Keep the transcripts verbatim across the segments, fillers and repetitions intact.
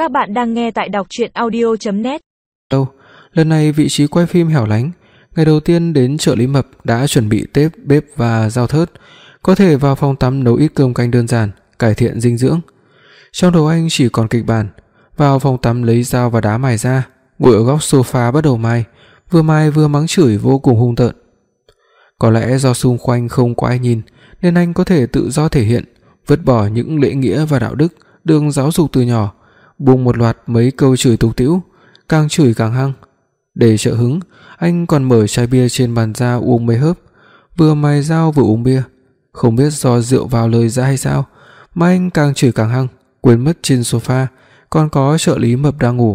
Các bạn đang nghe tại đọc truyện audio chấm net. Đâu, lần này vị trí quay phim hẻo lánh. Ngày đầu tiên đến chợ Lý Mập đã chuẩn bị tép, bếp và dao thớt, có thể vào phòng tắm nấu ít cơm canh đơn giản, cải thiện dinh dưỡng. Trong đầu anh chỉ còn kịch bản, vào phòng tắm lấy dao và đá mài ra, ngồi ở góc sofa bắt đầu mài, vừa mài vừa mắng chửi vô cùng hung tợn. Có lẽ do xung quanh không có ai nhìn nên anh có thể tự do thể hiện, vứt bỏ những lễ nghĩa và đạo đức được giáo dục từ nhỏ, buông một loạt mấy câu chửi tục tĩu, càng chửi càng hăng. Để trợ hứng, anh còn mở chai bia trên bàn ra uống mấy hớp, vừa mài dao vừa uống bia. Không biết do rượu vào lời ra hay sao mà anh càng chửi càng hăng, quên mất trên sofa còn có trợ lý Mập đang ngủ.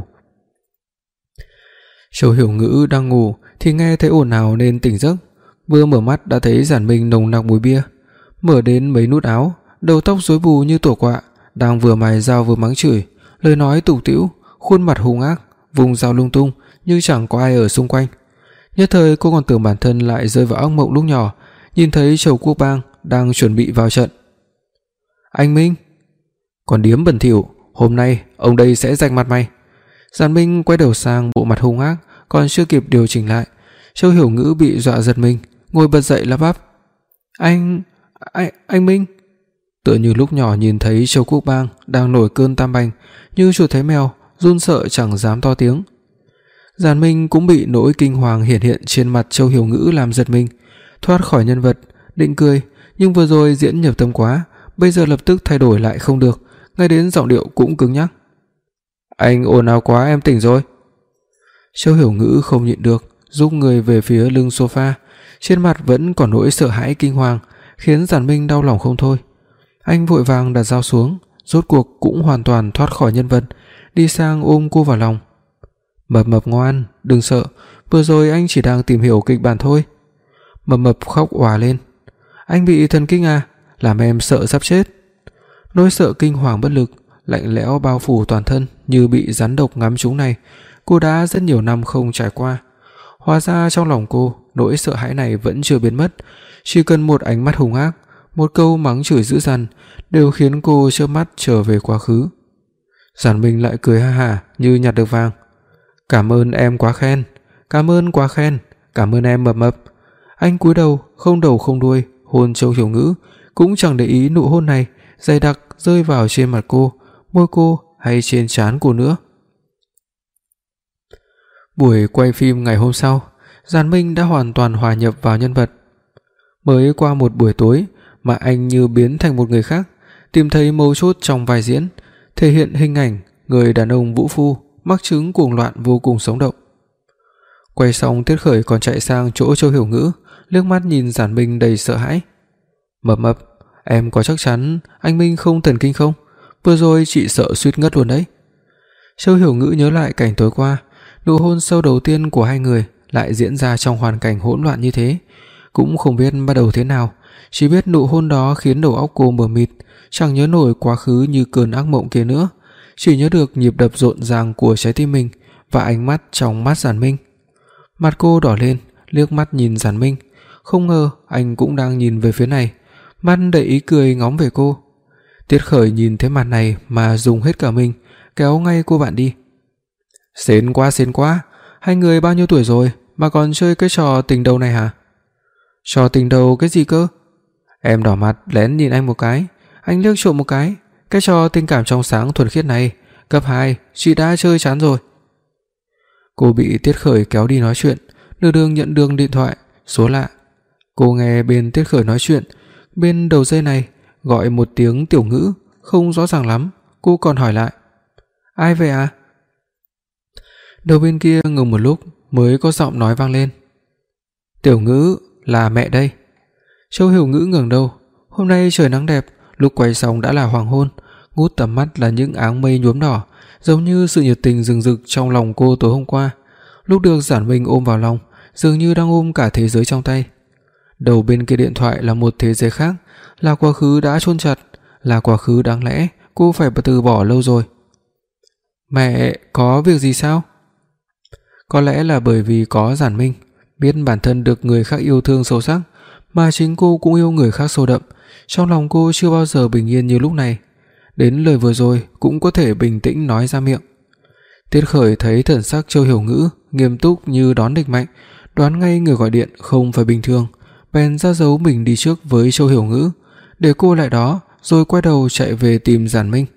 Châu Hiểu Ngữ đang ngủ thì nghe thấy ồn ào nên tỉnh giấc, vừa mở mắt đã thấy Giản Minh nồng nặc mùi bia, mở đến mấy nút áo, đầu tóc rối bù như tổ quạ, đang vừa mài dao vừa mắng chửi, lời nói tục tĩu, khuôn mặt hung ác, vùng dao lung tung như chẳng có ai ở xung quanh. Nhất thời cô còn tưởng bản thân lại rơi vào ác mộng lúc nhỏ, nhìn thấy Châu Quốc Bang đang chuẩn bị vào trận. Anh Minh, còn điếm bẩn thỉu, hôm nay ông đây sẽ rạch mặt mày. Giản Minh quay đầu sang, bộ mặt hung ác, còn chưa kịp điều chỉnh lại, Châu Hiểu Ngữ bị dọa giật mình, ngồi bật dậy lắp bắp. Anh, anh, anh Minh. Tựa như lúc nhỏ nhìn thấy Châu Quốc Bang đang nổi cơn tam bành, như chuột thấy mèo, run sợ chẳng dám to tiếng. Giản Minh cũng bị nỗi kinh hoàng hiển hiện trên mặt Châu Hiểu Ngữ làm giật mình, thoát khỏi nhân vật, định cười, nhưng vừa rồi diễn nhập tâm quá, bây giờ lập tức thay đổi lại không được, ngay đến giọng điệu cũng cứng nhắc. Anh ồn ào quá, em tỉnh rồi. Châu Hiểu Ngữ không nhịn được, rút người về phía lưng sofa, trên mặt vẫn còn nỗi sợ hãi kinh hoàng, khiến Giản Minh đau lòng không thôi. Anh vội vàng đặt dao xuống, rốt cuộc cũng hoàn toàn thoát khỏi nhân vật, đi sang ôm cô vào lòng. Mập Mập ngoan, đừng sợ, vừa rồi anh chỉ đang tìm hiểu kịch bản thôi. Mập Mập khóc òa lên. Anh bị thần kinh à, làm em sợ sắp chết. Nỗi sợ kinh hoàng bất lực, lạnh lẽo bao phủ toàn thân như bị rắn độc ngắm trúng này, cô đã rất nhiều năm không trải qua. Hóa ra trong lòng cô, nỗi sợ hãi này vẫn chưa biến mất, chỉ cần một ánh mắt hung ác, một câu mắng chửi dữ dằn đều khiến cô chớp mắt trở về quá khứ. Giản Minh lại cười ha hả như nhặt được vàng. Cảm ơn em quá khen, cảm ơn quá khen, cảm ơn em Mập Mập. Anh cúi đầu, không đầu không đuôi, hôn Châu Hiểu Ngữ, cũng chẳng để ý nụ hôn này dày đặc rơi vào trên mặt cô, môi cô hay trên trán cô nữa. Buổi quay phim ngày hôm sau, Giản Minh đã hoàn toàn hòa nhập vào nhân vật. Mới qua một buổi tối mà anh như biến thành một người khác, tìm thấy mấu chốt trong vai diễn, thể hiện hình ảnh người đàn ông vũ phu, mắc chứng cuồng loạn vô cùng sống động. Quay xong, Tiết Khởi còn chạy sang chỗ Châu Hiểu Ngữ, liếc mắt nhìn Giản Minh đầy sợ hãi. Mập Mập, em có chắc chắn anh Minh không thần kinh không? Vừa rồi chị sợ suýt ngất luôn đấy. Châu Hiểu Ngữ nhớ lại cảnh tối qua, nụ hôn sâu đầu tiên của hai người lại diễn ra trong hoàn cảnh hỗn loạn như thế, cũng không biết bắt đầu thế nào, chỉ biết nụ hôn đó khiến đầu óc cô mờ mịt, chẳng nhớ nổi quá khứ như cơn ác mộng kia nữa, chỉ nhớ được nhịp đập rộn ràng của trái tim mình và ánh mắt trong mắt Giản Minh. Mặt cô đỏ lên, liếc mắt nhìn Giản Minh, không ngờ anh cũng đang nhìn về phía này, mắt đầy ý cười ngóng về cô. Tiết Khởi nhìn thấy màn này mà dùng hết cả mình, kéo ngay cô bạn đi. Xến quá xến quá, hai người bao nhiêu tuổi rồi mà còn chơi cái trò tình đầu này hả? Trò tình đầu cái gì cơ? Em đỏ mặt lén nhìn anh một cái, anh liếc trộm một cái. Cái trò tình cảm trong sáng thuần khiết này, cấp hai chị đã chơi chán rồi. Cô bị Tiết Khởi kéo đi nói chuyện, nửa đường nhận được điện thoại, số lạ. Cô nghe bên Tiết Khởi nói chuyện, bên đầu dây này gọi một tiếng Tiểu Ngữ, không rõ ràng lắm, cô còn hỏi lại. Ai vậy à? Đầu bên kia ngừng một lúc mới có giọng nói vang lên. Tiểu Ngữ, là mẹ đây. Châu Hiểu Ngữ ngẩng đầu, hôm nay trời nắng đẹp, lúc quay xong đã là hoàng hôn, ngút tầm mắt là những áng mây nhuốm đỏ, giống như sự nhiệt tình rừng rực trong lòng cô tối hôm qua. Lúc được Giản Minh ôm vào lòng, dường như đang ôm cả thế giới trong tay. Đầu bên kia điện thoại là một thế giới khác, là quá khứ đã chôn chặt, là quá khứ đáng lẽ cô phải từ bỏ lâu rồi. Mẹ, có việc gì sao? Có lẽ là bởi vì có Giản Minh, biết bản thân được người khác yêu thương sâu sắc, mà chính cô cũng yêu người khác sâu đậm, trong lòng cô chưa bao giờ bình yên như lúc này. đến lời vừa rồi cũng có thể bình tĩnh nói ra miệng. Tiết Khởi thấy thần sắc Châu Hiểu Ngữ nghiêm túc như đón địch mạnh, đoán ngay người gọi điện không phải bình thường, bèn ra dấu mình đi trước với Châu Hiểu Ngữ, để cô lại đó rồi quay đầu chạy về tìm Giản Minh.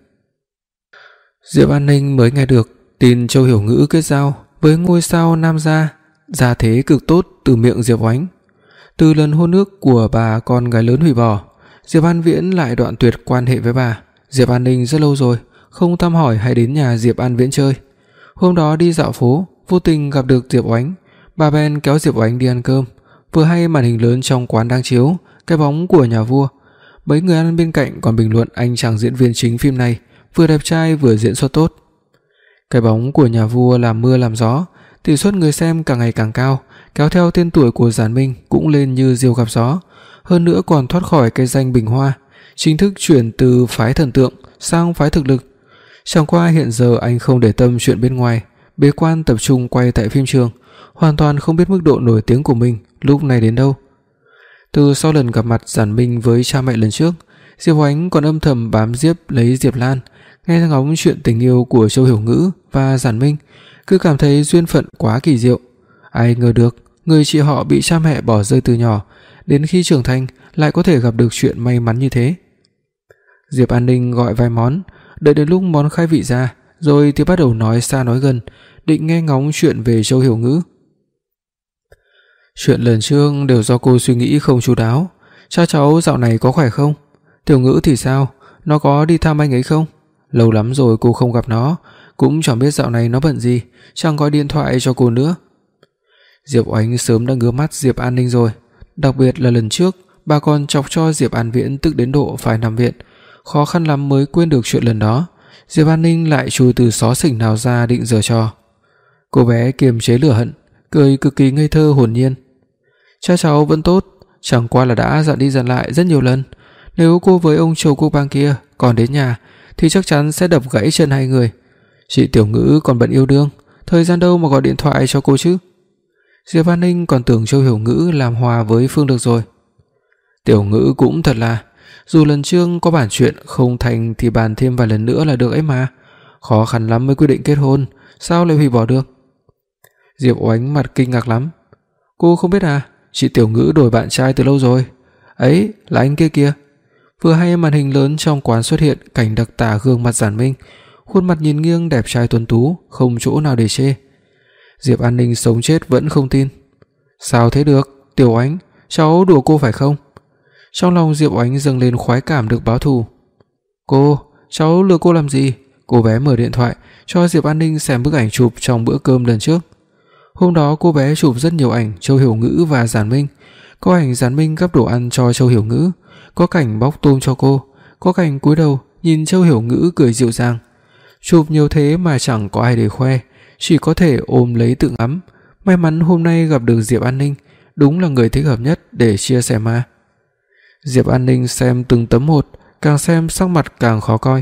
Diệp An Ninh mới nghe được tin Châu Hiểu Ngữ kết giao với ngôi sao Nam gia, gia thế cực tốt từ miệng Diệp Oánh. Từ lần hôn ước của bà con gái lớn hủy bỏ, Diệp An Viễn lại đoạn tuyệt quan hệ với bà. Diệp An Ninh rất lâu rồi không thăm hỏi hay đến nhà Diệp An Viễn chơi. Hôm đó đi dạo phố, vô tình gặp được Diệp Oánh, bà bèn kéo Diệp Oánh đi ăn cơm. Vừa hay màn hình lớn trong quán đang chiếu Cái bóng của nhà vua. Mấy người ăn bên cạnh còn bình luận anh chàng diễn viên chính phim này vừa đẹp trai vừa diễn xuất tốt. Cái bóng của nhà vua làm mưa làm gió, tỷ suất người xem càng ngày càng cao, kéo theo tên tuổi của Giản Minh cũng lên như diều gặp gió, hơn nữa còn thoát khỏi cái danh Bình Hoa, chính thức chuyển từ phái thần tượng sang phái thực lực. Chẳng qua hiện giờ anh không để tâm chuyện bên ngoài, bế quan tập trung quay tại phim trường, hoàn toàn không biết mức độ nổi tiếng của mình lúc này đến đâu. Từ sau lần gặp mặt Giản Minh với cha mẹ lần trước, Diệp Oánh còn âm thầm bám giết lấy Diệp Lan, nghe ngóng chuyện tình yêu của Châu Hiểu Ngữ và Giản Minh, cứ cảm thấy duyên phận quá kỳ diệu. Ai ngờ được, người chị họ bị cha mẹ bỏ rơi từ nhỏ, đến khi trưởng thành lại có thể gặp được chuyện may mắn như thế. Diệp An Ninh gọi vài món, đợi đến lúc món khai vị ra, rồi thì bắt đầu nói xa nói gần, định nghe ngóng chuyện về Châu Hiểu Ngữ. Chuyện lần trước đều do cô suy nghĩ không chu đáo. Cha cháu dạo này có khỏe không? Tiểu Ngữ thì sao? Nó có đi thăm anh ấy không? Lâu lắm rồi cô không gặp nó, cũng chẳng biết dạo này nó bận gì, chẳng gọi điện thoại cho cô nữa. Diệp Oánh sớm đã ngứa mắt Diệp An Ninh rồi, đặc biệt là lần trước bà còn chọc cho Diệp An Viễn tức đến độ phải nằm viện, khó khăn lắm mới quên được chuyện lần đó. Diệp An Ninh lại chui từ xó xỉnh nào ra định giở trò. Cô bé kiềm chế lửa hận, cười cực kỳ ngây thơ hồn nhiên. Cha cháu vẫn tốt, chẳng qua là đã dặn đi dặn lại rất nhiều lần, nếu cô với ông Châu Quốc Bang kia còn đến nhà thì chắc chắn sẽ đập gãy chân hai người. Chị Tiểu Ngữ còn bận yêu đương, thời gian đâu mà gọi điện thoại cho cô chứ. Diệp An Ninh còn tưởng Châu Hiểu Ngữ làm hòa với Phương được rồi. Tiểu Ngữ cũng thật là, dù lần trước có bản chuyện không thành thì bàn thêm vài lần nữa là được ấy mà, khó khăn lắm mới quyết định kết hôn, sao lại hủy bỏ được. Diệp Oánh mặt kinh ngạc lắm. Cô không biết à, chị Tiểu Ngữ đổi bạn trai từ lâu rồi. Ấy là anh kia kìa. Vừa hay màn hình lớn trong quán xuất hiện cảnh đặc tả gương mặt Giản Minh, khuôn mặt nhìn nghiêng đẹp trai tuấn tú, không chỗ nào để chê. Diệp An Ninh sống chết vẫn không tin. Sao thế được, Tiểu Oánh, cháu đùa cô phải không? Trong lòng Diệp Oánh dâng lên khoái cảm được báo thù. Cô, cháu lừa cô làm gì? Cô bé mở điện thoại cho Diệp An Ninh xem bức ảnh chụp trong bữa cơm lần trước. Hôm đó cô bé chụp rất nhiều ảnh Châu Hiểu Ngữ và Giản Minh. Có ảnh Giản Minh gắp đồ ăn cho Châu Hiểu Ngữ, có cảnh bóc tôm cho cô, có cảnh cúi đầu nhìn Châu Hiểu Ngữ cười dịu dàng. Chụp nhiều thế mà chẳng có ai để khoe, chỉ có thể ôm lấy tự ngắm. May mắn hôm nay gặp được Diệp An Ninh, đúng là người thích hợp nhất để chia sẻ mà. Diệp An Ninh xem từng tấm một, càng xem sắc mặt càng khó coi.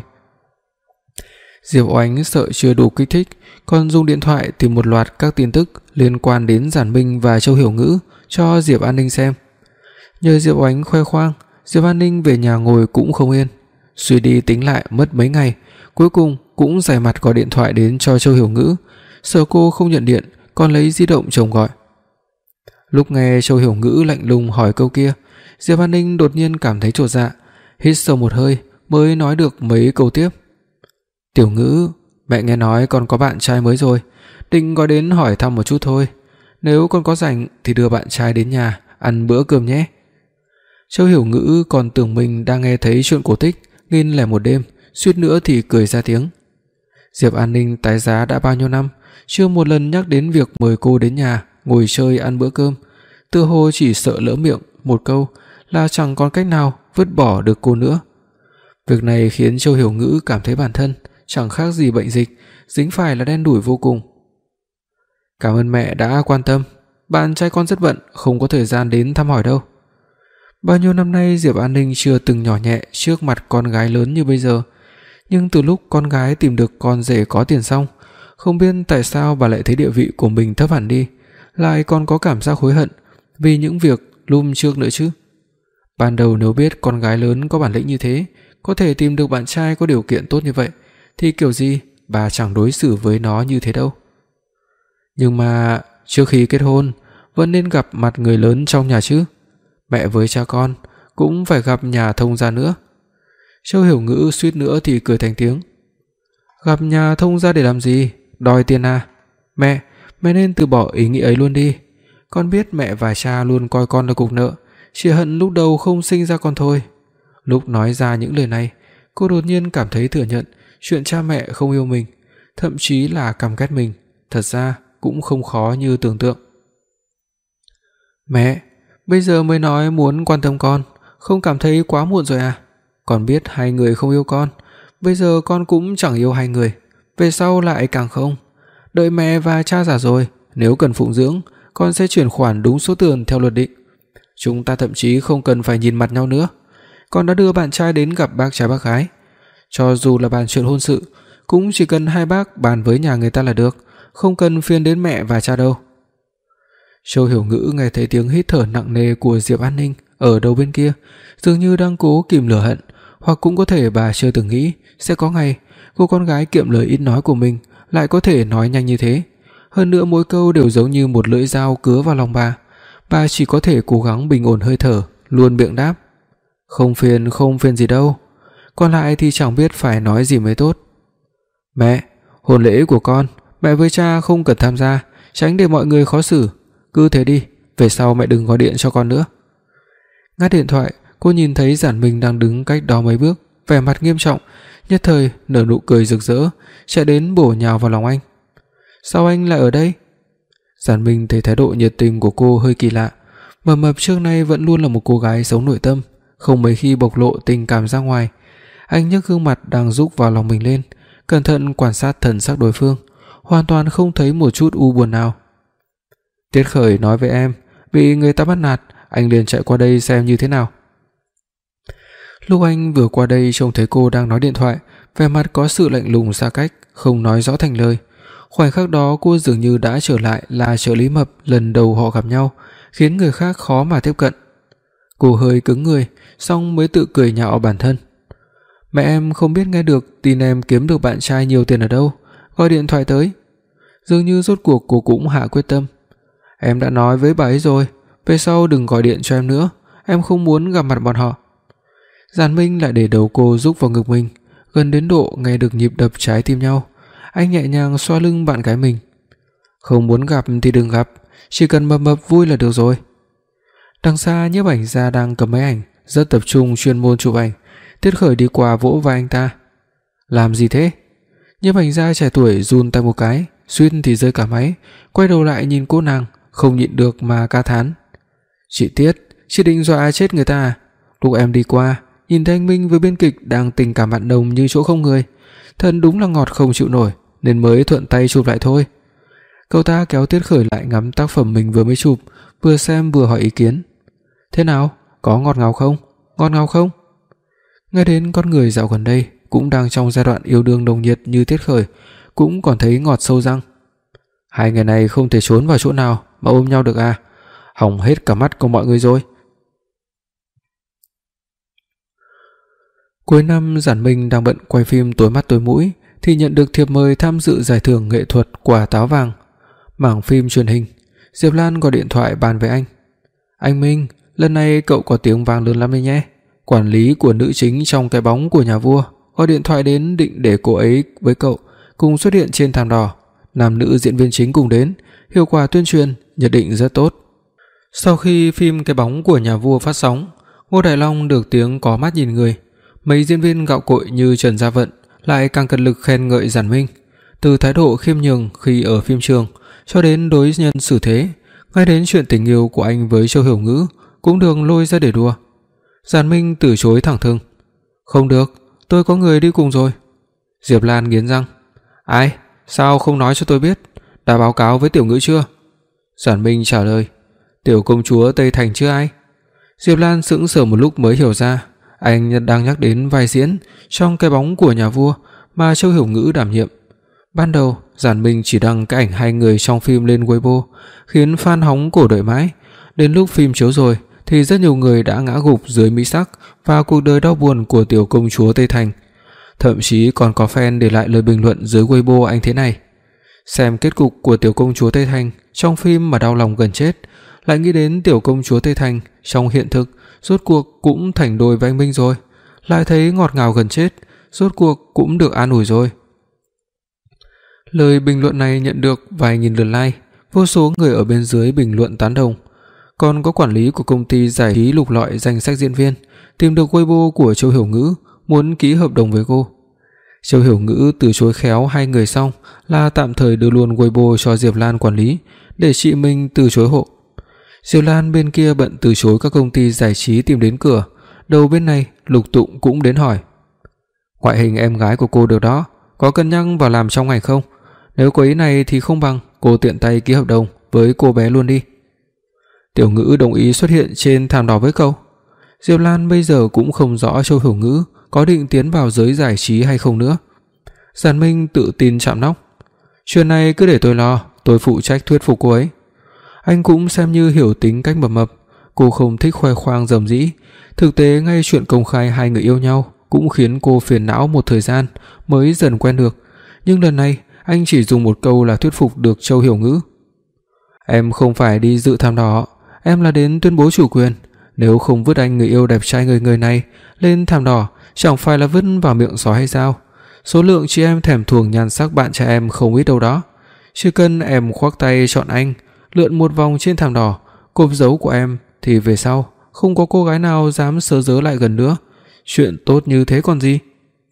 Diệp Oánh sợ chưa đủ kích thích, còn dùng điện thoại tìm một loạt các tin tức liên quan đến Giản Minh và Châu Hiểu Ngữ cho Diệp An Ninh xem. Nhờ Diệp Oánh khoe khoang, Diệp An Ninh về nhà ngồi cũng không yên, suy đi tính lại mất mấy ngày, cuối cùng cũng dày mặt gọi điện thoại đến cho Châu Hiểu Ngữ, sợ cô không nhận điện, còn lấy di động chồng gọi. Lúc nghe Châu Hiểu Ngữ lạnh lùng hỏi câu kia, Diệp An Ninh đột nhiên cảm thấy chột dạ, hít sâu một hơi mới nói được mấy câu tiếp. Tiểu Ngữ, mẹ nghe nói con có bạn trai mới rồi, định gọi đến hỏi thăm một chút thôi. Nếu con có rảnh thì đưa bạn trai đến nhà ăn bữa cơm nhé. Châu Hiểu Ngữ còn tưởng mình đang nghe thấy chuyện cổ tích nghìn lẻ một đêm, suýt nữa thì cười ra tiếng. Diệp An Ninh tái giá đã bao nhiêu năm, chưa một lần nhắc đến việc mời cô đến nhà ngồi chơi ăn bữa cơm, tựa hồ chỉ sợ lỡ miệng một câu là chẳng còn cách nào vứt bỏ được cô nữa. Việc này khiến Châu Hiểu Ngữ cảm thấy bản thân chẳng khác gì bệnh dịch, dính phải là đen đủi vô cùng. Cảm ơn mẹ đã quan tâm, bạn trai con rất bận, không có thời gian đến thăm hỏi đâu. Bao nhiêu năm nay Diệp An Ninh chưa từng nhỏ nhẹ trước mặt con gái lớn như bây giờ, nhưng từ lúc con gái tìm được con rể có tiền xong, không biết tại sao bà lại thấy địa vị của mình thấp hẳn đi, lại còn có cảm giác hối hận vì những việc lum trước nữa chứ. Ban đầu nếu biết con gái lớn có bản lĩnh như thế, có thể tìm được bạn trai có điều kiện tốt như vậy thì kiểu gì bà chẳng đối xử với nó như thế đâu. Nhưng mà trước khi kết hôn vẫn nên gặp mặt người lớn trong nhà chứ. Mẹ với cha con cũng phải gặp nhà thông gia nữa. Châu Hiểu Ngữ suýt nữa thì cười thành tiếng. Gặp nhà thông gia để làm gì? Đòi tiền à? Mẹ, mẹ nên từ bỏ ý nghĩ ấy luôn đi. Con biết mẹ và cha luôn coi con là cục nợ, chỉ hận lúc đầu không sinh ra con thôi. Lúc nói ra những lời này, cô đột nhiên cảm thấy thừa nhận chuyện cha mẹ không yêu mình, thậm chí là căm ghét mình, thật ra cũng không khó như tưởng tượng. Mẹ, bây giờ mới nói muốn quan tâm con, không cảm thấy quá muộn rồi à? Con biết hai người không yêu con, bây giờ con cũng chẳng yêu hai người, về sau lại càng không. Đợi mẹ và cha già rồi, nếu cần phụng dưỡng, con sẽ chuyển khoản đúng số tiền theo luật định. Chúng ta thậm chí không cần phải nhìn mặt nhau nữa. Con đã đưa bạn trai đến gặp bác trai bác gái. Cho dù là bàn chuyện hôn sự, cũng chỉ cần hai bác bàn với nhà người ta là được, không cần phiền đến mẹ và cha đâu. Châu Hiểu Ngữ nghe thấy tiếng hít thở nặng nề của Diệp An Ninh ở đầu bên kia, dường như đang cố kìm lửa hận, hoặc cũng có thể bà chưa từng nghĩ sẽ có ngày cô con gái kiệm lời ít nói của mình lại có thể nói nhanh như thế. Hơn nữa mỗi câu đều giống như một lưỡi dao cứa vào lòng bà. Bà chỉ có thể cố gắng bình ổn hơi thở, luôn miệng đáp: "Không phiền, không phiền gì đâu." Còn lại thì chẳng biết phải nói gì mới tốt. "Mẹ, hôn lễ của con, mẹ với cha không cần tham gia, tránh để mọi người khó xử. Cứ thế đi, về sau mẹ đừng gọi điện cho con nữa." Ngắt điện thoại, cô nhìn thấy Giản Minh đang đứng cách đó mấy bước, vẻ mặt nghiêm trọng, nhất thời nở nụ cười rực rỡ, chạy đến bổ nhào vào lòng anh. "Sao anh lại ở đây?" Giản Minh thấy thái độ nhiệt tình của cô hơi kỳ lạ. Mập mập trước nay vẫn luôn là một cô gái sống nội tâm, không mấy khi bộc lộ tình cảm ra ngoài. Anh nhấc gương mặt đang rúc vào lòng mình lên, cẩn thận quan sát thần sắc đối phương, hoàn toàn không thấy một chút u buồn nào. "Tiết Khởi nói với em, bị người ta bắt nạt, anh liền chạy qua đây xem như thế nào." Lúc anh vừa qua đây trông thấy cô đang nói điện thoại, vẻ mặt có sự lạnh lùng xa cách, không nói rõ thành lời. Khoảnh khắc đó cô dường như đã trở lại là trợ lý mập lần đầu họ gặp nhau, khiến người khác khó mà tiếp cận. Cô hơi cứng người, xong mới tự cười nhạo bản thân. "Mẹ em không biết nghe được tin em kiếm được bạn trai nhiều tiền ở đâu, gọi điện thoại tới." Dường như rốt cuộc cô cũng hạ quyết tâm. "Em đã nói với bà ấy rồi, về sau đừng gọi điện cho em nữa, em không muốn gặp mặt bọn họ." Giản Minh lại để đầu cô rúc vào ngực mình, gần đến độ nghe được nhịp đập trái tim nhau. Anh nhẹ nhàng xoa lưng bạn gái mình. "Không muốn gặp thì đừng gặp, chỉ cần mập mập vui là được rồi." Đằng xa nhiếp ảnh gia đang cầm máy ảnh, rất tập trung chuyên môn chụp ảnh. Tiết Khởi đi qua vỗ vai anh ta. "Làm gì thế?" Nhiếp ảnh gia trẻ tuổi run tay một cái, suýt thì rơi cả máy, quay đầu lại nhìn cô nàng, không nhịn được mà ca thán. "Chị Tiết, chị định dọa chết người ta à? Lúc em đi qua, nhìn thấy anh Minh với biên kịch đang tình cảm mặn nồng như chỗ không người, thân đúng là ngọt không chịu nổi, nên mới thuận tay chụp lại thôi." Cậu ta kéo Tiết Khởi lại ngắm tác phẩm mình vừa mới chụp, vừa xem vừa hỏi ý kiến. "Thế nào, có ngọt ngào không? Ngọt ngào không?" Nghe đến con người dạo gần đây cũng đang trong giai đoạn yêu đương nồng nhiệt như Tiết Khởi, cũng còn thấy ngọt sâu răng. "Hai ngày này không thể trốn vào chỗ nào mà ôm nhau được à? Hỏng hết cả mắt của mọi người rồi." Cuối năm, Giản Minh đang bận quay phim Tối mắt tối mũi thì nhận được thiệp mời tham dự giải thưởng nghệ thuật Quả táo vàng, mảng phim truyền hình. Diệp Lan gọi điện thoại bàn với anh. "Anh Minh, lần này cậu có tiếng vang lớn lắm đấy nhé. Quản lý của nữ chính trong Cái bóng của nhà vua gọi điện thoại đến định để cô ấy với cậu cùng xuất hiện trên thảm đỏ, nam nữ diễn viên chính cùng đến, hiệu quả tuyên truyền nhất định rất tốt." Sau khi phim Cái bóng của nhà vua phát sóng, Ngô Đại Long được tiếng có mắt nhìn người. Mấy diễn viên gạo cội như Trần Gia Vận lại càng cật lực khen ngợi Giản Minh, từ thái độ khiêm nhường khi ở phim trường cho đến đối nhân xử thế, ngay đến chuyện tình yêu của anh với Châu Hiểu Ngữ cũng được lôi ra để đùa. Giản Minh từ chối thẳng thừng. "Không được, tôi có người đi cùng rồi." Diệp Lan nghiến răng. "Ai? Sao không nói cho tôi biết? Đã báo cáo với Tiểu Ngữ chưa?" Giản Minh trả lời. "Tiểu công chúa Tây Thành chứ ai?" Diệp Lan sững sờ một lúc mới hiểu ra, anh đang nhắc đến vai diễn trong Cái bóng của nhà vua mà Châu Hiểu Ngữ đảm nhiệm. Ban đầu, Giản Minh chỉ đăng cái ảnh hai người trong phim lên Weibo, khiến fan hóng cổ đợi mãi. Đến lúc phim chiếu rồi thì rất nhiều người đã ngã gục dưới mỹ sắc và cuộc đời đau buồn của tiểu công chúa Tây Thành. Thậm chí còn có fan để lại lời bình luận dưới Weibo anh thế này: xem kết cục của tiểu công chúa Tây Thành trong phim mà đau lòng gần chết, lại nghĩ đến tiểu công chúa Tây Thành trong hiện thực rốt cuộc cũng thành đôi với anh Minh rồi, lại thấy ngọt ngào gần chết, rốt cuộc cũng được an ủi rồi. Lời bình luận này nhận được vài nghìn lượt like, vô số người ở bên dưới bình luận tán đồng. Còn có quản lý của công ty giải trí lục lọi danh sách diễn viên, tìm được Weibo của Châu Hiểu Ngữ, muốn ký hợp đồng với cô. Châu Hiểu Ngữ từ chối khéo hai người xong là tạm thời đưa luôn Weibo cho Diệp Lan quản lý, để chị mình từ chối hộ. Diệp Lan bên kia bận từ chối các công ty giải trí tìm đến cửa, đầu bên này Lục Tụng cũng đến hỏi: ngoại hình em gái của cô được đó, có cân nhắc vào làm trong ngành không? Nếu có ý này thì không bằng cô tiện tay ký hợp đồng với cô bé luôn đi. Tiểu Ngữ đồng ý xuất hiện trên thảm đỏ với cậu. Diệp Lan bây giờ cũng không rõ Châu Hiểu Ngữ có định tiến vào giới giải trí hay không nữa. Giản Minh tự tin chạm nóc: chuyện này cứ để tôi lo, tôi phụ trách thuyết phục cô ấy. Anh cũng xem như hiểu tính cách mập mập, cô không thích khoe khoang rầm rĩ, thực tế ngay chuyện công khai hai người yêu nhau cũng khiến cô phiền não một thời gian mới dần quen được, nhưng lần này anh chỉ dùng một câu là thuyết phục được Châu Hiểu Ngữ. Em không phải đi dự thảm đỏ, em là đến tuyên bố chủ quyền, nếu không vứt anh người yêu đẹp trai người người này lên thảm đỏ, chẳng phải là vứt vào miệng sói hay sao? Số lượng chị em thèm thuồng nhan sắc bạn trai em không ít đâu đó. Chỉ cần em khoác tay chọn anh, lượn một vòng trên thảm đỏ, cộp dấu của em thì về sau không có cô gái nào dám sớ dớ lại gần nữa. Chuyện tốt như thế còn gì?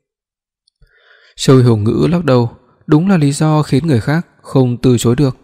Châu Hiểu Ngữ lắc đầu, đúng là lý do khiến người khác không từ chối được.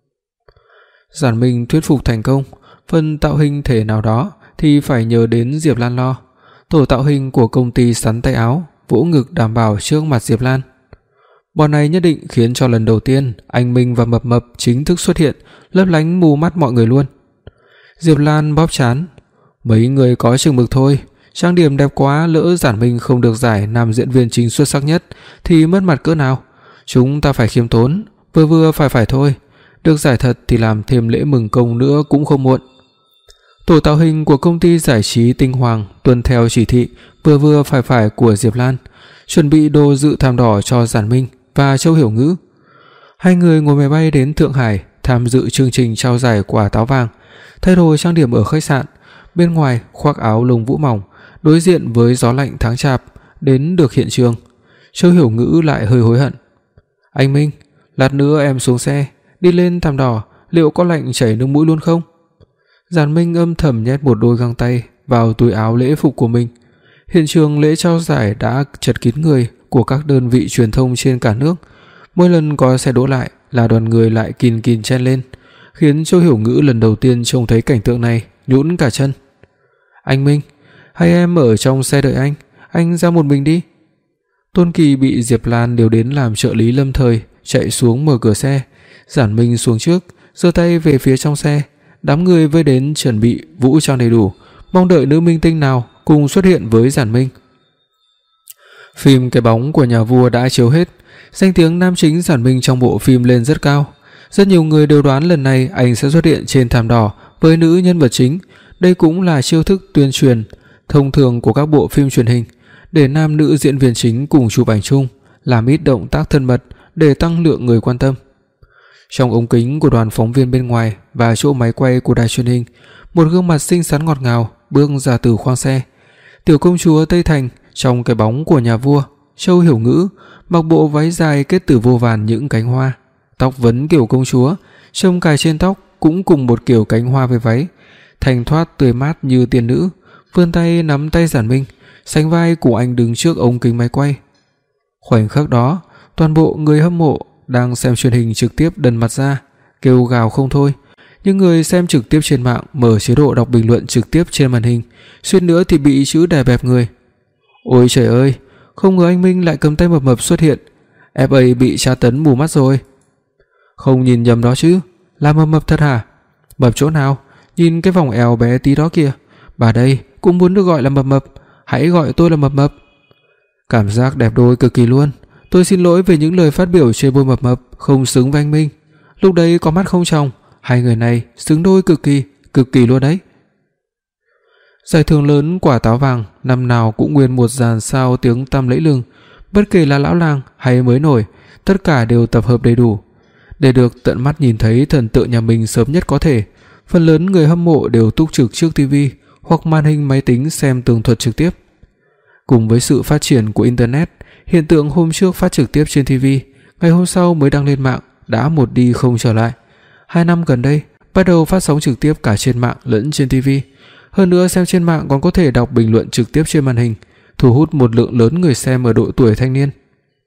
Giản Minh thuyết phục thành công, phần tạo hình thể nào đó thì phải nhờ đến Diệp Lan lo. Tổ tạo hình của công ty sắn tay áo vỗ ngực đảm bảo trước mặt Diệp Lan. Bọn này nhất định khiến cho lần đầu tiên anh Minh và Mập Mập chính thức xuất hiện, lấp lánh mù mắt mọi người luôn. Diệp Lan bóp trán: mấy người có chừng mực thôi, trang điểm đẹp quá, lỡ Giản Minh không được giải nam diễn viên chính xuất sắc nhất thì mất mặt cỡ nào. Chúng ta phải khiêm tốn, vừa vừa phải phải thôi, được giải thật thì làm thêm lễ mừng công nữa cũng không muộn. Tổ tạo hình của công ty giải trí Tinh Hoàng tuân theo chỉ thị vừa vừa phải phải của Diệp Lan, chuẩn bị đồ dự thảm đỏ cho Giản Minh và Châu Hiểu Ngữ. Hai người ngồi máy bay đến Thượng Hải tham dự chương trình trao giải quả táo vàng, thay đồ trang điểm ở khách sạn, bên ngoài khoác áo lông vũ mỏng, đối diện với gió lạnh tháng chạp. Đến được hiện trường, Châu Hiểu Ngữ lại hơi hối hận: anh Minh, lát nữa em xuống xe đi lên thảm đỏ, liệu có lạnh chảy nước mũi luôn không? Giản Minh âm thầm nhét một đôi găng tay vào túi áo lễ phục của mình. Hiện trường lễ trao giải đã chật kín người của các đơn vị truyền thông trên cả nước. Mỗi lần có xe đỗ lại là đoàn người lại kín kín chen lên, khiến Châu Hiểu Ngữ lần đầu tiên trông thấy cảnh tượng này nhũn cả chân. Anh Minh, hay em ở trong xe đợi anh, anh ra một mình đi. Tôn Kỳ bị Diệp Lan điều đến làm trợ lý lâm thời, chạy xuống mở cửa xe. Giản Minh xuống trước, giơ tay về phía trong xe. Đám người vây đến chuẩn bị vũ trang đầy đủ, mong đợi nữ minh tinh nào cùng xuất hiện với Giản Minh. Phim Cái Bóng của Nhà Vua đã chiếu hết, danh tiếng nam chính Giản Minh trong bộ phim lên rất cao. Rất nhiều người đều đoán lần này anh sẽ xuất hiện trên thảm đỏ với nữ nhân vật chính. Đây cũng là chiêu thức tuyên truyền thông thường của các bộ phim truyền hình, để nam nữ diễn viên chính cùng chụp ảnh chung, làm ít động tác thân mật để tăng lượng người quan tâm. Trong ống kính của đoàn phóng viên bên ngoài và chỗ máy quay của đài truyền hình, một gương mặt xinh xắn ngọt ngào bước ra từ khoang xe. Tiểu công chúa Tây Thành trong Cái Bóng của Nhà Vua, Châu Hiểu Ngữ, mặc bộ váy dài kết từ vô vàn những cánh hoa, tóc vấn kiểu công chúa, châm cài trên tóc cũng cùng một kiểu cánh hoa với váy, thanh thoát tươi mát như tiên nữ, vươn tay nắm tay Giản Minh, sánh vai cùng anh đứng trước ống kính máy quay. Khoảnh khắc đó, toàn bộ người hâm mộ đang xem truyền hình trực tiếp đần mặt ra, kêu gào không thôi. Những người xem trực tiếp trên mạng mở chế độ đọc bình luận trực tiếp trên màn hình, suýt nữa thì bị chữ đè bẹp người. Ôi trời ơi, không ngờ anh Minh lại cầm tay Mập Mập xuất hiện, ép a bị tra tấn mù mắt rồi. Không nhìn nhầm đó chứ, là Mập Mập thật hả? Mập chỗ nào? Nhìn cái vòng eo bé tí đó kìa, bà đây cũng muốn được gọi là Mập Mập, hãy gọi tôi là Mập Mập. Cảm giác đẹp đôi cực kỳ luôn. Tôi xin lỗi về những lời phát biểu chê bôi Mập Mập không xứng với anh Minh. Lúc đấy có mắt không tròng, hai người này xứng đôi cực kỳ, cực kỳ luôn đấy. Giải thưởng lớn quả táo vàng năm nào cũng nguyên một dàn sao tiếng tăm lẫy lừng, bất kể là lão làng hay mới nổi, tất cả đều tập hợp đầy đủ. Để được tận mắt nhìn thấy thần tượng nhà mình sớm nhất có thể, phần lớn người hâm mộ đều túc trực trước ti vi hoặc màn hình máy tính xem tường thuật trực tiếp. Cùng với sự phát triển của internet, hiện tượng hôm trước phát trực tiếp trên ti vi, ngày hôm sau mới đăng lên mạng đã một đi không trở lại. Hai năm gần đây, bắt đầu phát sóng trực tiếp cả trên mạng lẫn trên ti vi. Hơn nữa xem trên mạng còn có thể đọc bình luận trực tiếp trên màn hình, thu hút một lượng lớn người xem ở độ tuổi thanh niên.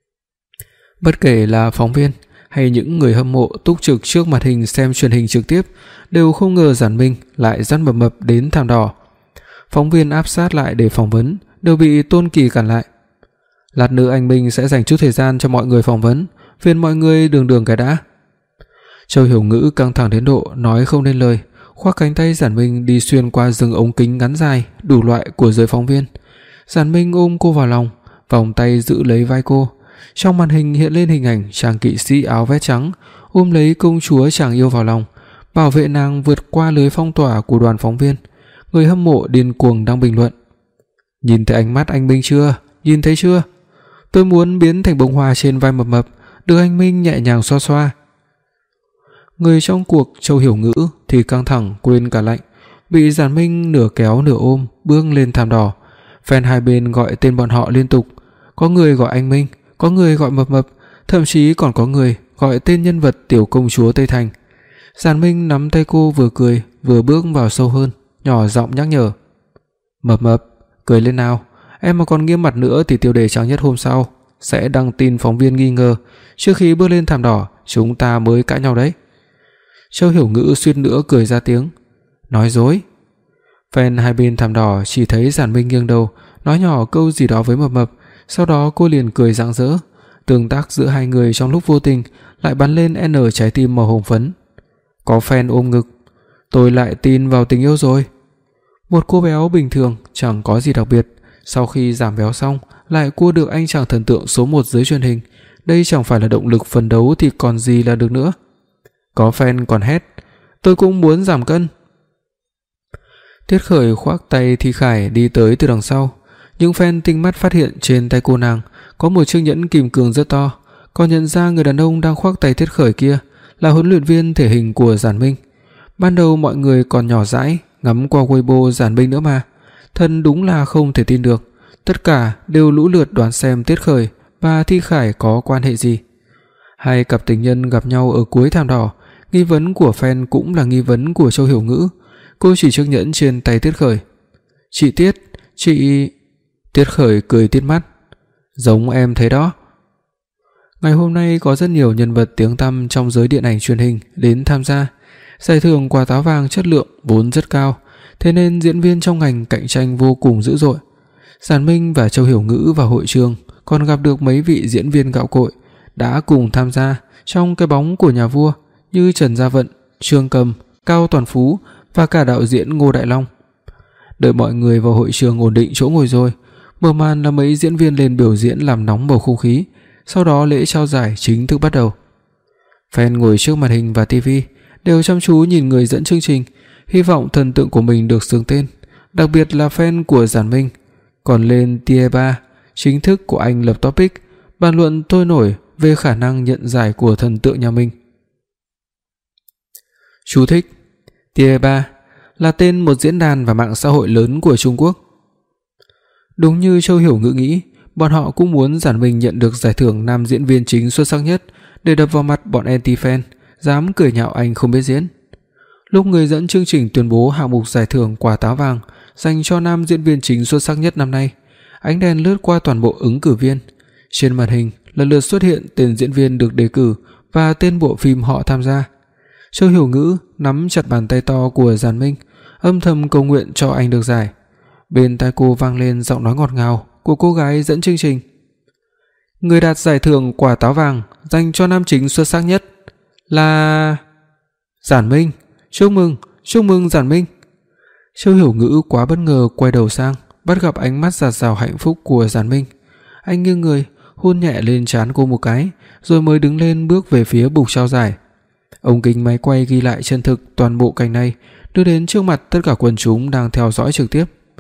Bất kể là phóng viên hay những người hâm mộ túc trực trước màn hình xem truyền hình trực tiếp đều không ngờ Giản Minh lại dắt Mập Mập đến thảm đỏ. Phóng viên áp sát lại để phỏng vấn đều bị Tôn Kỳ cản lại. Lát nữa anh Minh sẽ dành chút thời gian cho mọi người phỏng vấn, phiền mọi người đường đường cái đã. Châu Hiểu Ngữ căng thẳng đến độ nói không nên lời, khoác cánh tay Giản Minh đi xuyên qua rừng ống kính ngắn dài đủ loại của giới phóng viên. Giản Minh ôm cô vào lòng, vòng tay giữ lấy vai cô. Trong màn hình hiện lên hình ảnh chàng kỵ sĩ áo vest trắng ôm lấy công chúa chàng yêu vào lòng, bảo vệ nàng vượt qua lưới phong tỏa của đoàn phóng viên. Người hâm mộ điên cuồng đang bình luận: "Nhìn thấy ánh mắt anh Minh chưa? Nhìn thấy chưa? Tôi muốn biến thành bông hoa trên vai Mập Mập, được anh Minh nhẹ nhàng xoa xoa." Người trong cuộc Châu Hiểu Ngữ thì căng thẳng quên cả lạnh, bị Giản Minh nửa kéo nửa ôm bước lên thảm đỏ. Fan hai bên gọi tên bọn họ liên tục, có người gọi anh Minh, có người gọi Mập Mập, thậm chí còn có người gọi tên nhân vật tiểu công chúa Tây Thành. Giản Minh nắm tay cô vừa cười vừa bước vào sâu hơn, nhỏ giọng nhắc nhở: "Mập Mập, cười lên nào, em mà còn nghiêm mặt nữa thì tiêu đề trang nhất hôm sau sẽ đăng tin phóng viên nghi ngờ, trước khi bước lên thảm đỏ chúng ta mới cãi nhau đấy." Châu Hiểu Ngữ suýt nữa cười ra tiếng: "Nói dối." Fan hai bên thảm đỏ chỉ thấy Giản Minh nghiêng đầu, nói nhỏ câu gì đó với Mập Mập, sau đó cô liền cười rạng rỡ. Tương tác giữa hai người trong lúc vô tình lại bắn lên N trái tim màu hồng phấn. Có fan ôm ngực: "Tôi lại tin vào tình yêu rồi." Một cô béo bình thường chẳng có gì đặc biệt, sau khi giảm béo xong lại cua được anh chàng thần tượng số một dưới truyền hình, đây chẳng phải là động lực phấn đấu thì còn gì là được nữa. Có fan còn hét: "Tôi cũng muốn giảm cân." Tiết Khởi khoác tay Thi Khải đi tới từ đằng sau. Những fan tinh mắt phát hiện trên tay cô nàng có một chiếc nhẫn kim cương rất to, còn nhận ra người đàn ông đang khoác tay Tiết Khởi kia là huấn luyện viên thể hình của Giản Minh. Ban đầu mọi người còn nhỏ dãi ngắm qua Weibo Giản Minh nữa mà, thân đúng là không thể tin được. Tất cả đều lũ lượt đoán xem Tiết Khởi và Thi Khải có quan hệ gì. Hai cặp tình nhân gặp nhau ở cuối thảm đỏ, nghi vấn của fan cũng là nghi vấn của Châu Hiểu Ngữ. Cô chỉ chiếc nhẫn trên tay Tiết Khởi: "Chị Tiết, chị..." Tiết Khởi cười tít mắt: "Giống em thế đó." Ngày hôm nay có rất nhiều nhân vật tiếng tăm trong giới điện ảnh truyền hình đến tham gia. Giải thưởng quả táo vàng chất lượng vốn rất cao, thế nên diễn viên trong ngành cạnh tranh vô cùng dữ dội. Giản Minh và Châu Hiểu Ngữ vào hội trường còn gặp được mấy vị diễn viên gạo cội đã cùng tham gia trong cái bóng của nhà vua như Trần Gia Vận, Trương Cầm, Cao Toàn Phú và cả đạo diễn Ngô Đại Long. Đợi mọi người vào hội trường ổn định chỗ ngồi rồi, mở màn là mấy diễn viên lên biểu diễn làm nóng bầu không khí, sau đó lễ trao giải chính thức bắt đầu. Fan ngồi trước màn hình và ti vi đều chăm chú nhìn người dẫn chương trình, hy vọng thần tượng của mình được xướng tên, đặc biệt là fan của Giản Minh. Còn lên tier ba chính thức của anh lập topic, bàn luận sôi nổi về khả năng nhận giải của thần tượng nhà mình. Chú thích: Tier ba là tên một diễn đàn và mạng xã hội lớn của Trung Quốc. Đúng như Châu Hiểu Ngữ nghĩ, bọn họ cũng muốn Giản Minh nhận được giải thưởng nam diễn viên chính xuất sắc nhất để đập vào mặt bọn anti-fan dám cười nhạo anh không biết diễn. Lúc người dẫn chương trình tuyên bố hạng mục giải thưởng quả táo vàng dành cho nam diễn viên chính xuất sắc nhất năm nay, ánh đèn lướt qua toàn bộ ứng cử viên. Trên màn hình lần lượt xuất hiện tên diễn viên được đề cử và tên bộ phim họ tham gia. Châu Hiểu Ngữ nắm chặt bàn tay to của Giản Minh, âm thầm cầu nguyện cho anh được giải. Bên tai cô vang lên giọng nói ngọt ngào của cô gái dẫn chương trình: "Người đạt giải thưởng quả táo vàng dành cho nam chính xuất sắc nhất là Giản Minh. Chúc mừng, chúc mừng Giản Minh." Châu Hiểu Ngữ quá bất ngờ quay đầu sang, bắt gặp ánh mắt dạt dào hạnh phúc của Giản Minh. Anh nghiêng người, hôn nhẹ lên trán cô một cái, rồi mới đứng lên bước về phía bục trao giải. Ống kính máy quay ghi lại chân thực toàn bộ cảnh này, đưa đến trước mặt tất cả quần chúng đang theo dõi trực tiếp.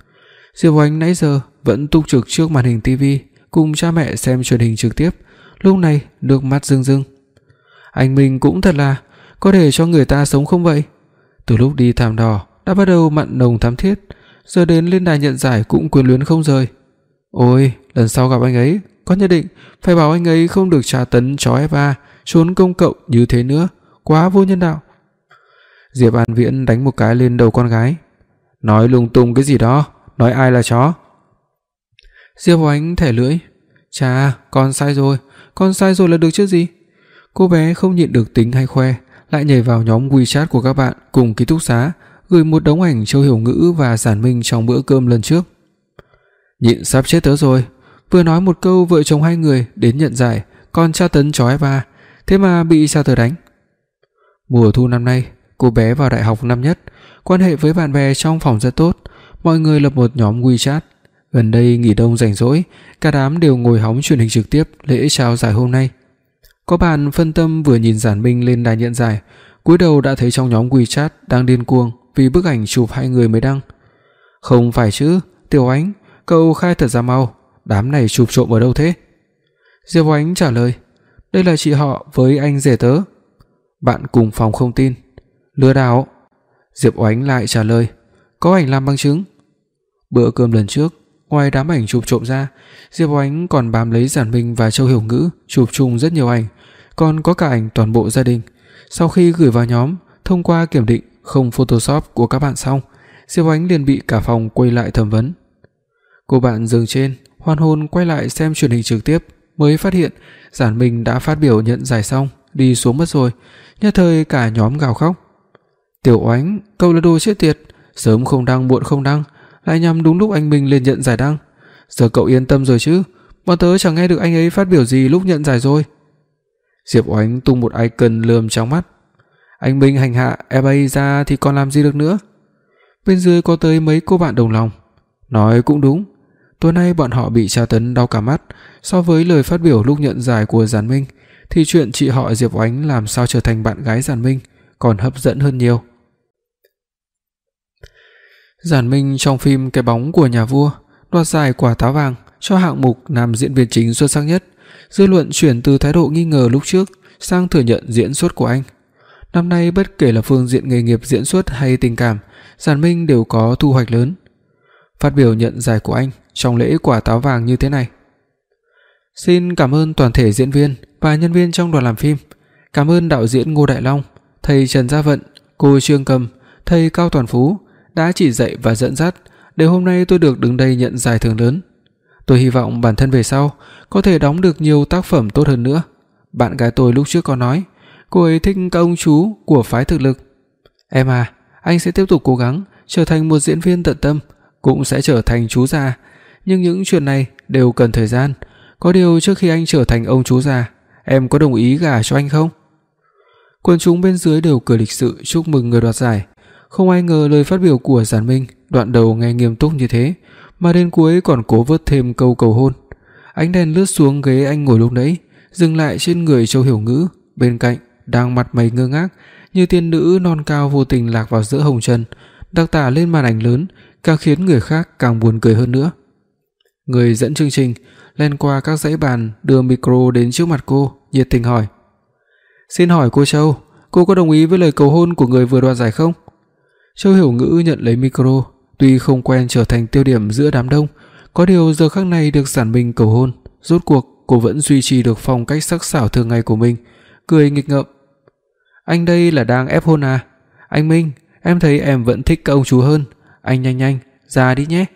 Diệp Oánh nãy giờ vẫn túc trực trước màn hình tivi cùng cha mẹ xem truyền hình trực tiếp, lúc này nước mắt rưng rưng. Anh Minh cũng thật là có để cho người ta sống không vậy? Từ lúc đi Thảm Đỏ đã bắt đầu mặn nồng thắm thiết, giờ đến lên đài nhận giải cũng quyến luyến không rời. Ôi, lần sau gặp anh ấy, con nhất định phải bảo anh ấy không được tra tấn chó Eva trốn công cộng như thế nữa, quá vô nhân đạo. Diệp An Viễn đánh một cái lên đầu con gái. Nói lung tung cái gì đó, nói ai là chó? Diệp Oánh thẻ lưỡi. Chà, con sai rồi, con sai rồi là được chứ gì? Cô bé không nhịn được tính hay khoe, lại nhảy vào nhóm WeChat của các bạn cùng ký túc xá, gửi một đống ảnh Châu Hiểu Ngữ và Giản Minh trong bữa cơm lần trước. Nhịn sắp chết tớ rồi, vừa nói một câu vợ chồng hai người đến nhận giải, còn tra tấn chó Eva, thế mà bị cha tớ đánh. Mùa thu năm nay, cô bé vào đại học năm nhất, quan hệ với bạn bè trong phòng rất tốt, mọi người lập một nhóm WeChat. Gần đây nghỉ đông rảnh rỗi, cả đám đều ngồi hóng truyền hình trực tiếp lễ trao giải hôm nay. Có bạn phân tâm vừa nhìn Giản Minh lên đài nhận giải, cúi đầu đã thấy trong nhóm WeChat đang điên cuồng vì bức ảnh chụp hai người mới đăng. Không phải chứ, Tiểu Ánh, cậu khai thật ra mau, đám này chụp trộm ở đâu thế? Diệp Oánh trả lời, đây là chị họ với anh rể tớ. Bạn cùng phòng không tin. Lừa đảo. Diệp Oánh lại trả lời, có ảnh làm bằng chứng. Bữa cơm lần trước, ngoài đám ảnh chụp trộm ra, Diệp Oánh còn bám lấy Giản Minh và Châu Hiểu Ngữ chụp chung rất nhiều ảnh, còn có cả ảnh toàn bộ gia đình. Sau khi gửi vào nhóm, thông qua kiểm định không Photoshop của các bạn xong, Diệp Oánh liền bị cả phòng quay lại thẩm vấn. Cô bạn giường trên hoan hồn quay lại xem truyền hình trực tiếp, mới phát hiện Giản Minh đã phát biểu nhận giải xong, đi xuống mất rồi, nhất thời cả nhóm gào khóc. Tiểu Oánh, cậu là đồ chết tiệt, sớm không đăng muộn không đăng, lại nhằm đúng lúc anh Minh lên nhận giải đăng. Giờ cậu yên tâm rồi chứ, bọn tớ chẳng nghe được anh ấy phát biểu gì lúc nhận giải rồi. Diệp Oánh tung một icon lườm trong mắt. Anh Minh hành hạ em ấy ra thì còn làm gì được nữa. Bên dưới có tới mấy cô bạn đồng lòng. Nói cũng đúng, tối nay bọn họ bị tra tấn đau cả mắt, so với lời phát biểu lúc nhận giải của Giản Minh thì chuyện chị họ Diệp Oánh làm sao trở thành bạn gái Giản Minh còn hấp dẫn hơn nhiều. Giản Minh trong phim Cái Bóng của Nhà Vua đoạt giải Quả Táo Vàng cho hạng mục nam diễn viên chính xuất sắc nhất. Dư luận chuyển từ thái độ nghi ngờ lúc trước sang thừa nhận diễn xuất của anh. Năm nay bất kể là phương diện nghề nghiệp diễn xuất hay tình cảm, Giản Minh đều có thu hoạch lớn. Phát biểu nhận giải của anh trong lễ Quả Táo Vàng như thế này: Xin cảm ơn toàn thể diễn viên và nhân viên trong đoàn làm phim. Cảm ơn đạo diễn Ngô Đại Long, thầy Trần Gia Vận, cô Trương Cầm, thầy Cao Toàn Phú đã chỉ dạy và dẫn dắt để hôm nay tôi được đứng đây nhận giải thưởng lớn. Tôi hy vọng bản thân về sau có thể đóng được nhiều tác phẩm tốt hơn nữa. Bạn gái tôi lúc trước có nói cô ấy thích các ông chú của phái thực lực. Em à, anh sẽ tiếp tục cố gắng trở thành một diễn viên tận tâm, cũng sẽ trở thành chú già, nhưng những chuyện này đều cần thời gian. Có điều trước khi anh trở thành ông chú già, em có đồng ý gả cho anh không? Quần chúng bên dưới đều cười lịch sự chúc mừng người đoạt giải. Không ai ngờ lời phát biểu của Giản Minh đoạn đầu nghe nghiêm túc như thế, mà đến cuối còn cố vớt thêm câu cầu hôn. Ánh đèn lướt xuống ghế anh ngồi lúc nãy, dừng lại trên người Châu Hiểu Ngữ, bên cạnh đang mặt mày ngơ ngác như tiên nữ non cao vô tình lạc vào giữa hồng trần, đặc tả lên màn ảnh lớn, càng khiến người khác càng buồn cười hơn nữa. Người dẫn chương trình len qua các dãy bàn đưa micro đến trước mặt cô, nhiệt tình hỏi: Xin hỏi cô Châu, cô có đồng ý với lời cầu hôn của người vừa đoạt giải không? Châu Hiểu Ngữ nhận lấy micro, tuy không quen trở thành tiêu điểm giữa đám đông, có điều giờ khắc này được Giản Minh cầu hôn, rốt cuộc cô vẫn duy trì được phong cách sắc sảo thường ngày của mình, cười nghịch ngợm. Anh đây là đang ép hôn à? Anh Minh, em thấy em vẫn thích các ông chú hơn, anh nhanh nhanh ra đi nhé.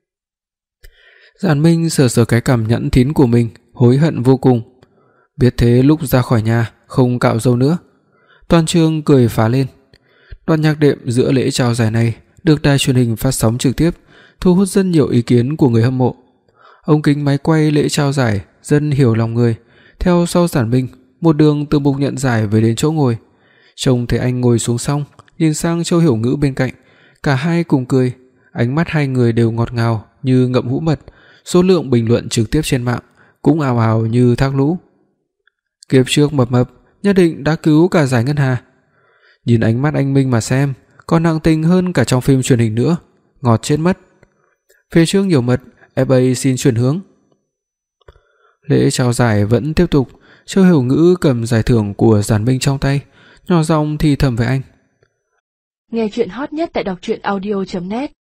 Giản Minh sờ sờ cái cằm nhẵn thín của mình, hối hận vô cùng. Biết thế lúc ra khỏi nhà không cạo râu nữa. Toàn trường cười phá lên. Đoạn nhạc đệm giữa lễ trao giải này được đài truyền hình phát sóng trực tiếp, thu hút rất nhiều ý kiến của người hâm mộ. Ống kính máy quay lễ trao giải dân hiểu lòng người, theo sau Giản Minh một đường từ bục nhận giải về đến chỗ ngồi. Trông thấy anh ngồi xuống xong, nhìn sang Châu Hiểu Ngữ bên cạnh, cả hai cùng cười, ánh mắt hai người đều ngọt ngào như ngậm hũ mật. Số lượng bình luận trực tiếp trên mạng cũng ào ào như thác lũ. Kiếp trước mập mập nhất định đã cứu cả giải ngân hà. Nhìn ánh mắt anh Minh mà xem, còn nặng tình hơn cả trong phim truyền hình nữa, ngọt chết mất. Phía trước nhiều mật, ép a xin chuyển hướng. Lễ trao giải vẫn tiếp tục. Châu Hiểu Ngữ cầm giải thưởng của Giản Minh trong tay, nhỏ giọng thì thầm với anh. Nghe chuyện hot nhất tại đọc truyện audio chấm net.